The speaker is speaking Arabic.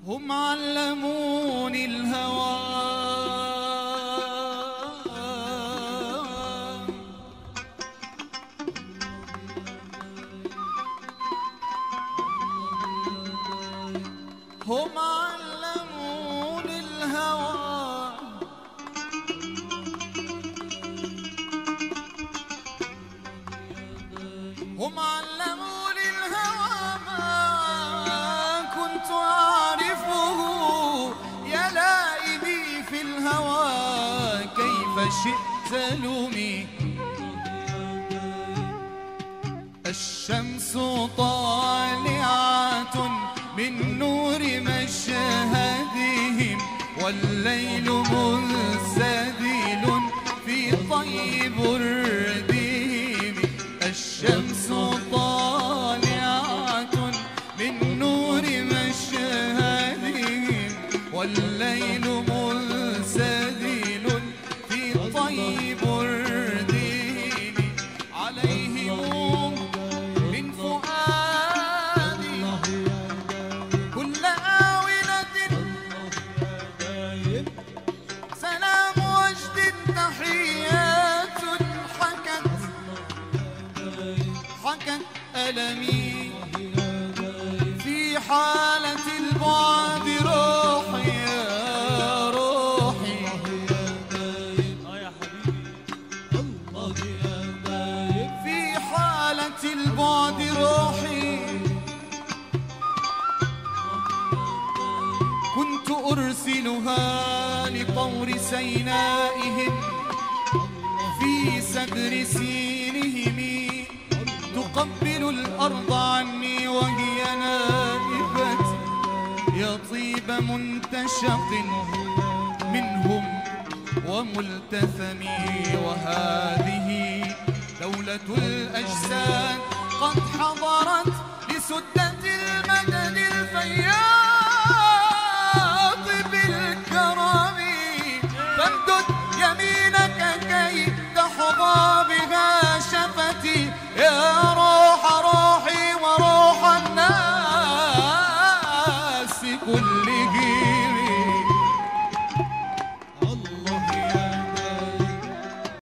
هم علموني الهوى هم علموني الهوى هم علموني الهوى ما كنت أعرفه يا لائمي في الهوى كيف شئت لومي الشمس طالعة من نور مشهدهم والليل منسدل في طيب بردهم الشمس طالعة من نور مشهدهم والليل منسدل في طيب بردهم عليهم من فؤادي كل آونة سلام وجد تحيات حكت ألمي في حالة البعد روحي يا روحي في حالة البعد روحي كنت أرسلها لطور سينائهم في سدر سينهم تقبل الأرض عني وهي نائبتي يا طيب منتشق منهم وملتثمي وهذه دولة الأجساد قد حضرت لسدة المدد الفياض